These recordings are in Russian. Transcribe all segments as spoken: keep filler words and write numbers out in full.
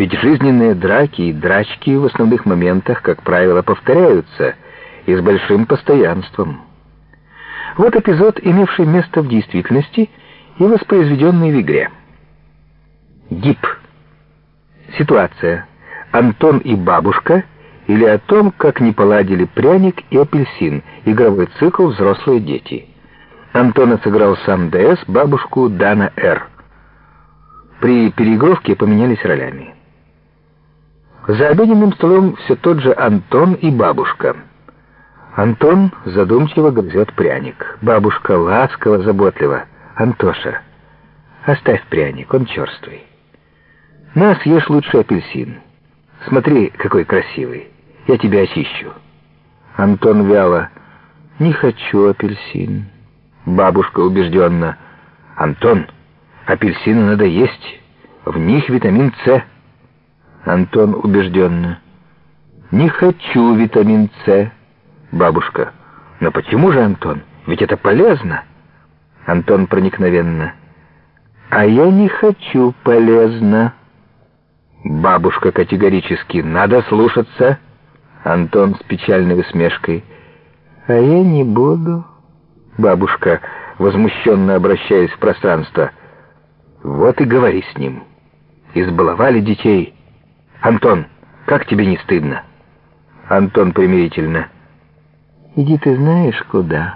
Ведь жизненные драки и драчки в основных моментах, как правило, повторяются и с большим постоянством. Вот эпизод, имевший место в действительности и воспроизведенный в игре. ГИП. Ситуация. Антон и бабушка, или о том, как не поладили пряник и апельсин. Игровой цикл «Взрослые дети». Антона сыграл сам ДС, бабушку Дана Р. При переигровке поменялись ролями. За обеденным столом все тот же Антон и бабушка. Антон задумчиво грызет пряник. Бабушка ласково, заботливо: «Антоша, оставь пряник, он черствый. На, съешь лучше апельсин. Смотри, какой красивый. Я тебя очищу». Антон вяло: «Не хочу апельсин». Бабушка убежденно: «Антон, апельсины надо есть. В них витамин С». Антон убежденно: «Не хочу витамин С». Бабушка: «Но почему же, Антон? Ведь это полезно». Антон проникновенно: «А я не хочу полезно». Бабушка категорически: «Надо слушаться». Антон с печальной усмешкой: «А я не буду». Бабушка, возмущенно обращаясь в пространство: «Вот и говори с ним. Избаловали детей. Антон, как тебе не стыдно?» Антон примирительно: «Иди ты знаешь куда».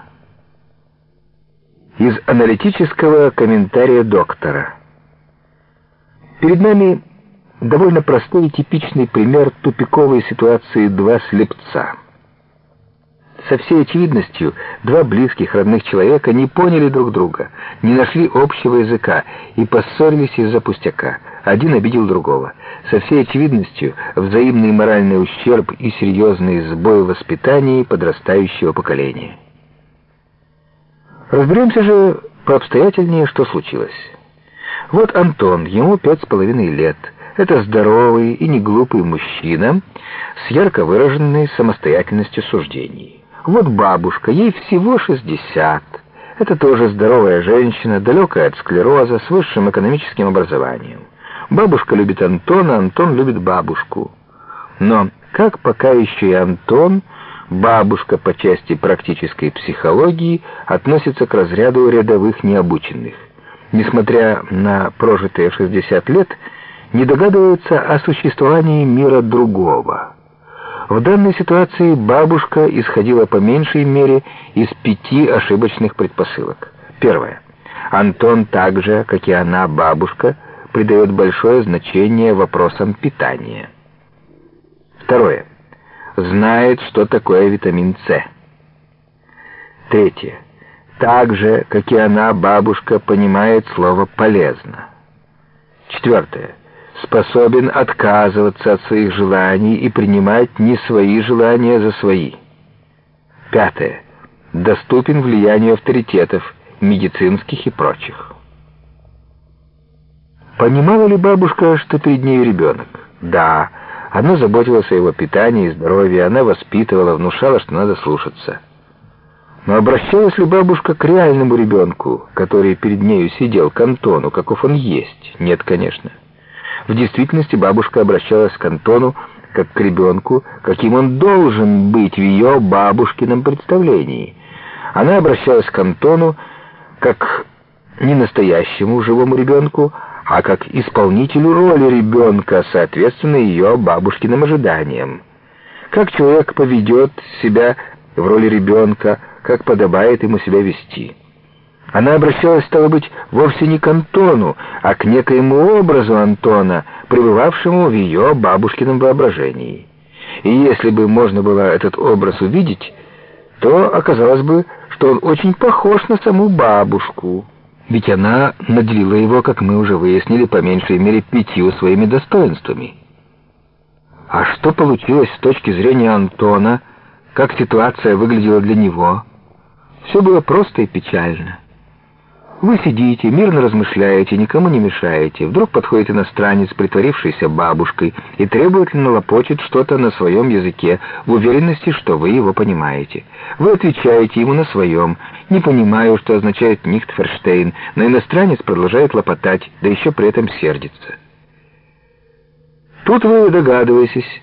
Из аналитического комментария доктора. Перед нами довольно простой и типичный пример тупиковой ситуации «два слепца». Со всей очевидностью, два близких родных человека не поняли друг друга, не нашли общего языка и поссорились из-за пустяка. Один обидел другого. Со всей очевидностью, взаимный моральный ущерб и серьезный сбой в воспитании подрастающего поколения. Разберемся же пообстоятельнее, что случилось. Вот Антон, ему пять с половиной лет. Это здоровый и неглупый мужчина с ярко выраженной самостоятельностью суждений. Вот бабушка, ей всего шестьдесят. Это тоже здоровая женщина, далекая от склероза, с высшим экономическим образованием. Бабушка любит Антона, Антон любит бабушку. Но, как пока еще и Антон, бабушка по части практической психологии относится к разряду рядовых необученных. Несмотря на прожитые шестьдесят лет, не догадывается о существовании мира другого. В данной ситуации бабушка исходила по меньшей мере из пяти ошибочных предпосылок. Первое. Антон так же, как и она, бабушка, придает большое значение вопросам питания. Второе. Знает, что такое витамин С. Третье. Так же, как и она, бабушка, понимает слово «полезно». Четвертое. Способен отказываться от своих желаний и принимать не свои желания за свои. Пятое. Доступен влиянию авторитетов, медицинских и прочих. Понимала ли бабушка, что перед ней ребенок? Да, она заботилась о его питании и здоровье, она воспитывала, внушала, что надо слушаться. Но обращалась ли бабушка к реальному ребенку, который перед нею сидел, к Антону, каков он есть? Нет, конечно. В действительности бабушка обращалась к Антону как к ребенку, каким он должен быть в ее бабушкином представлении. Она обращалась к Антону как не настоящему живому ребенку, а как исполнителю роли ребенка, соответственно ее бабушкиным ожиданиям. Как человек поведет себя в роли ребенка, как подобает ему себя вести. Она обращалась, стало быть, вовсе не к Антону, а к некоему образу Антона, пребывавшему в ее бабушкином воображении. И если бы можно было этот образ увидеть, то оказалось бы, что он очень похож на саму бабушку. Ведь она наделила его, как мы уже выяснили, по меньшей мере пятью своими достоинствами. А что получилось с точки зрения Антона, как ситуация выглядела для него? Все было просто и печально. Вы сидите, мирно размышляете, никому не мешаете. Вдруг подходит иностранец, притворившийся бабушкой, и требовательно лопочет что-то на своем языке, в уверенности, что вы его понимаете. Вы отвечаете ему на своем. Не понимаю, что означает Тут вы догадываетесь,